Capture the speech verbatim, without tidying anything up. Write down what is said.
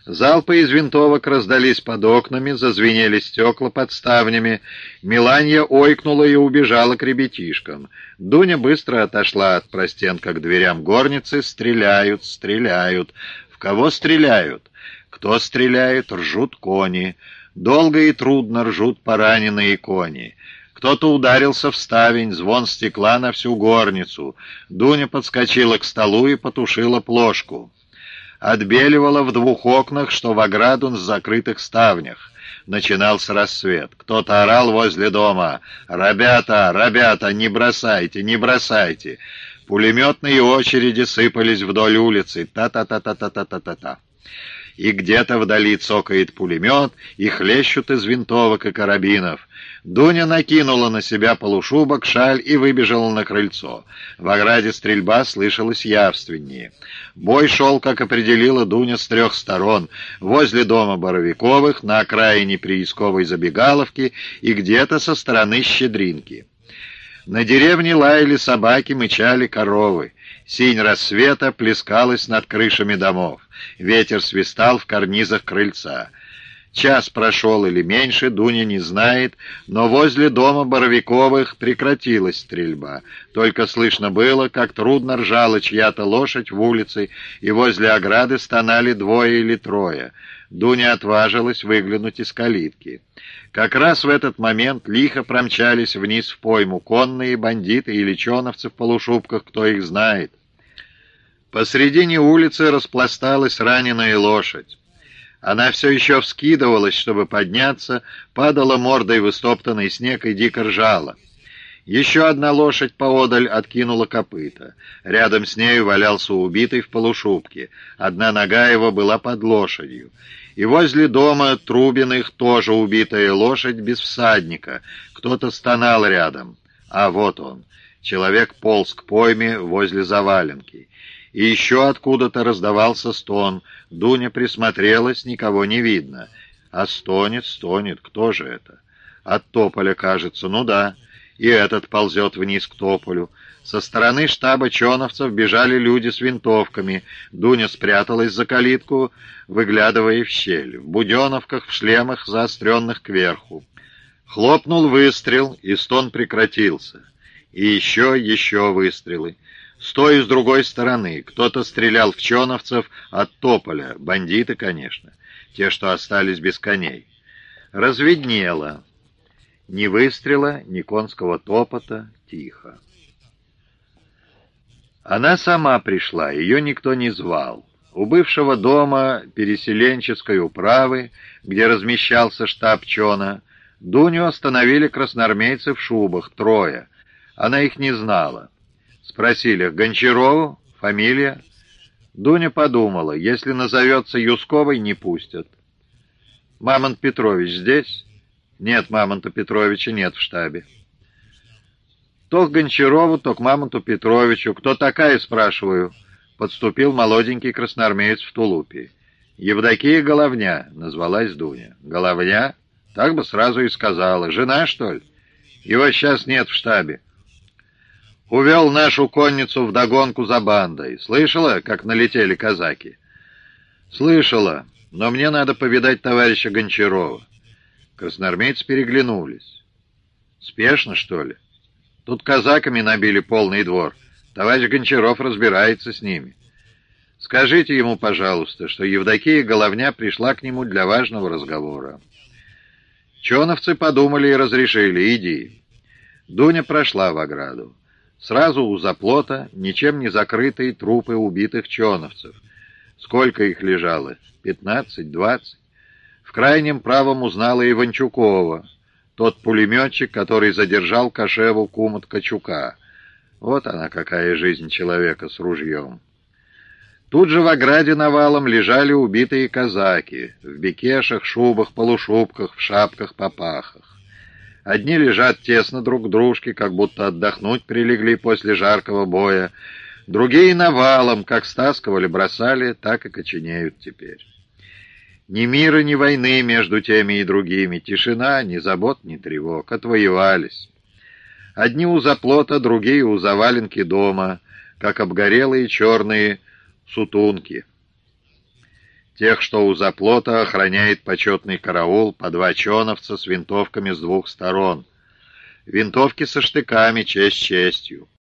Залпы из винтовок раздались под окнами, зазвенели стекла под ставнями. Миланья ойкнула и убежала к ребятишкам. Дуня быстро отошла от простенка к дверям горницы. Стреляют, стреляют. В кого стреляют? Кто стреляет? Ржут кони. Долго и трудно ржут пораненные кони. Кто-то ударился в ставень, звон стекла на всю горницу. Дуня подскочила к столу и потушила плошку. Отбеливало в двух окнах, что в ограду с закрытых ставнях. Начинался рассвет. Кто-то орал возле дома: «Ребята, ребята, не бросайте, не бросайте!» Пулеметные очереди сыпались вдоль улицы. Та-та-та-та-та-та-та-та. И где-то вдали цокает пулемет, и хлещут из винтовок и карабинов. Дуня накинула на себя полушубок, шаль и выбежала на крыльцо. В ограде стрельба слышалась явственнее. Бой шел, как определила Дуня, с трех сторон: возле дома Боровиковых, на окраине приисковой забегаловки и где-то со стороны Щедринки. На деревне лаяли собаки, мычали коровы. Синь рассвета плескалась над крышами домов. Ветер свистал в карнизах крыльца. Час прошел или меньше, Дуня не знает, но возле дома Боровиковых прекратилась стрельба. Только слышно было, как трудно ржала чья-то лошадь в улице, и возле ограды стонали двое или трое. Дуня отважилась выглянуть из калитки. Как раз в этот момент лихо промчались вниз в пойму конные, бандиты или чоновцы в полушубках, кто их знает. Посредине улицы распласталась раненая лошадь. Она все еще вскидывалась, чтобы подняться, падала мордой в истоптанный снег и дико ржала. Еще одна лошадь поодаль откинула копыта. Рядом с нею валялся убитый в полушубке. Одна нога его была под лошадью. И возле дома Трубиных тоже убитая лошадь без всадника. Кто-то стонал рядом. А вот он. Человек полз к пойме возле заваленки. И еще откуда-то раздавался стон. Дуня присмотрелась, никого не видно. А стонет, стонет. Кто же это? От тополя, кажется. Ну да. И этот ползет вниз к тополю. Со стороны штаба чоновцев бежали люди с винтовками. Дуня спряталась за калитку, выглядывая в щель. В буденовках, в шлемах, заостренных кверху. Хлопнул выстрел, и стон прекратился. И еще, еще выстрелы. С той и с другой стороны. Кто-то стрелял в чоновцев от тополя. Бандиты, конечно. Те, что остались без коней. Разведнело. Ни выстрела, ни конского топота. Тихо. Она сама пришла, ее никто не звал. У бывшего дома переселенческой управы, где размещался штаб чона, Дуню остановили красноармейцы в шубах, трое. Она их не знала. Спросили: «Гончарову? Фамилия?» Дуня подумала: если назовется Юсковой, не пустят. «Мамонт Петрович здесь?» «Нет, Мамонта Петровича нет в штабе». То к Гончарову, то к Мамонту Петровичу. «Кто такая?» — спрашиваю. Подступил молоденький красноармеец в тулупе. «Евдокия Головня», — назвалась Дуня. «Головня? Так бы сразу и сказала. Жена, что ли? Его сейчас нет в штабе. Увел нашу конницу вдогонку за бандой. Слышала, как налетели казаки?» «Слышала, но мне надо повидать товарища Гончарова». Красноармейцы переглянулись. «Спешно, что ли? Тут казаками набили полный двор. Товарищ Гончаров разбирается с ними. Скажите ему, пожалуйста, что Евдокия Головня пришла к нему для важного разговора». Чоновцы подумали и разрешили: «Иди». Дуня прошла в ограду. Сразу у заплота ничем не закрытые трупы убитых чоновцев. Сколько их лежало? Пятнадцать, двадцать. В крайнем правом узнала Иванчукова, тот пулеметчик, который задержал Кашеву кума Ткачука. Вот она, какая жизнь человека с ружьем. Тут же в ограде навалом лежали убитые казаки, в бекешах, шубах, полушубках, в шапках-попахах. Одни лежат тесно друг к дружке, как будто отдохнуть прилегли после жаркого боя, другие навалом, как стаскивали, бросали, так и коченеют теперь. Ни мира, ни войны между теми и другими, тишина, ни забот, ни тревог, отвоевались. Одни у заплота, другие у заваленки дома, как обгорелые черные сутунки. Тех, что у заплота, охраняет почетный караул по два чоновца с винтовками с двух сторон. Винтовки со штыками, честь честью.